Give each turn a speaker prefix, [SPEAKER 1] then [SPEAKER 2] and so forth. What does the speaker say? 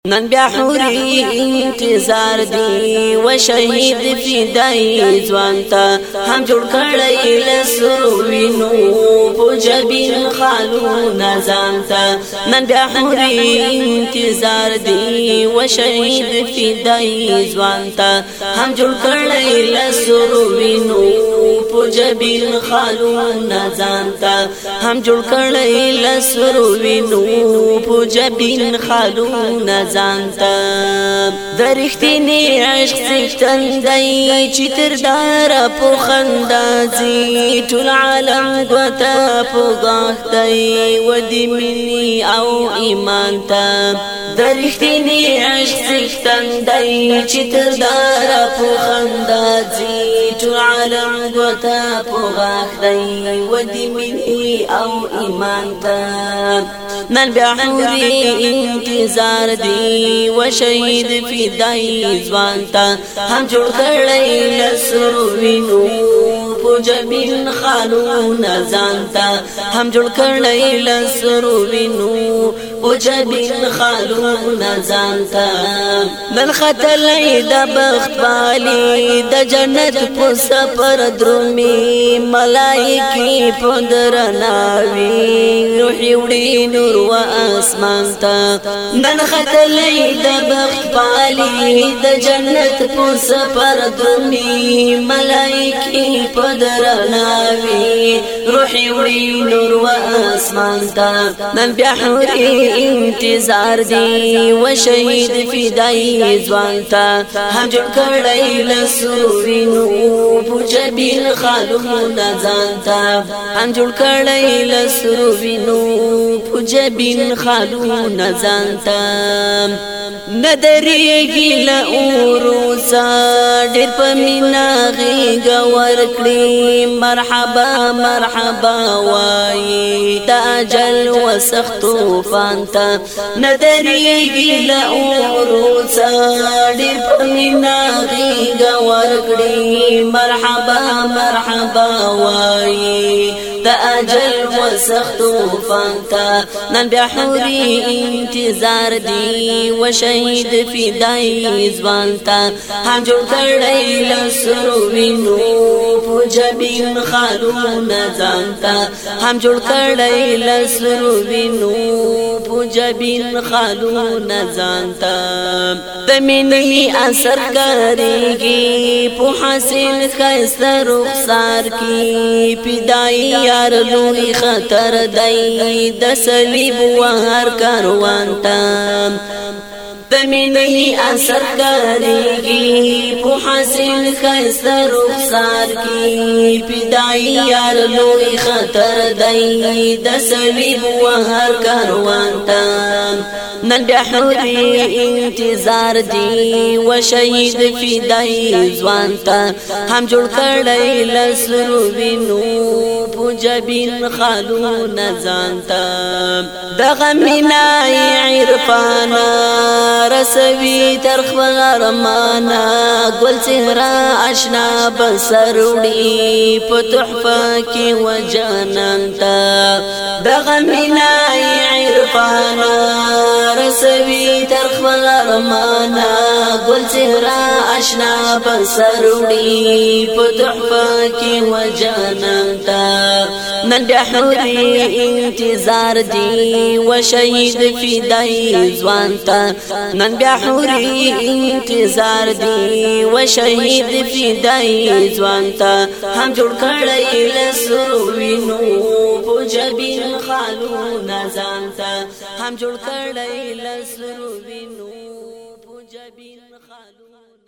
[SPEAKER 1] نن بیا حوري انتظار دی و شهید فدای ځوانتا هم جوړ کړی لسرو وینو په جبین خالو نزانتا نن بیا حوري انتظار دی و شهید فدای ځوانتا هم جوړ کړی لسرو وینو په جبین خالو نزانتا هم جوړ کړی لسرو وینو په جبین خالو نزانتا درختنی عشق سکتن دی چی تردار پو خندازی ټول عالم دوتا پو گاہ دی و دی منی او ایمان تا درختنی عشق سکتن دی چی تردار پو خندازی ټول عالم دوتا پو گاہ دی و دی منی او ایمان تا نن بیا حوری انتظار دی و شهید فدای ځوانتا هم جوړ کړی لسرو وینو په جبین خالو نزانتا هم جوړ کړی لسرو وینو په جبین خالو نزانتا نن خطلې د بخت والی د جنت په سفر درومي ملائکی په درناوي روحي وړي نور و اسمان تا نن خطلې د بخت والی د جنت په سفر درومي ملائکی په درناوي روحي وړي نور و اسمان تا نن بیا حوري انتظار دی و شهید فدای ځوانتا هم جوړ کړی لسرو وینو په جبین خالو نزانتا هم جوړ کړی لسرو وینو په جبین خالو نزانتا ندریږي له اوروسا ډېر په مینا غېږ ورکړي مرحبا مرحبا وایي د اجل و سختو فانتا ندریږي له اوروسا ډېر په مینا غېږ ورکړي مرحبا مرحبا وایي د اجل و سختو فانتا نن بیا حوري انتظار دی و شهید فدای ځوانتا هم جوړ کړی لسرو وینو په جبین خالو نزانتا هم جوړ کړی لسرو وینو په جبین خالو نزانتا د مینې اثر کړيږي په حاصل ښایسته رخسار کی فدای یار لوی خطر دی د صلیب و هر کاروان تا د مینې اثر کړيږي په حاصل ښایسته رخسار کی فدای یار لوی خطر دی د صلیب و هر کاروان تا نن بیا حوري انتظار دی و شهید فدای ځوانتا هم جوړ کړی لسرو وینو په جبین خالو نزانتا دغه مینای عرفانا رسوي ترخ غرمانا ګل چهره آشنا بسروړي په تحفه کې و جانانتا دغه مینای عرفانا رسوي ترخ غرمانا ګل چهره آشنا بسروړي په تحفه کې و جانانتا نن بیا حوري انتظار دی و شهید فدای ځوانتا نن بیا حوري انتظار دی و شهید فدای ځوانتا هم جوړ کړی لسرو وینو په جبین خالو نزانتا هم جوړ کړی لسرو وینو په جبین خالو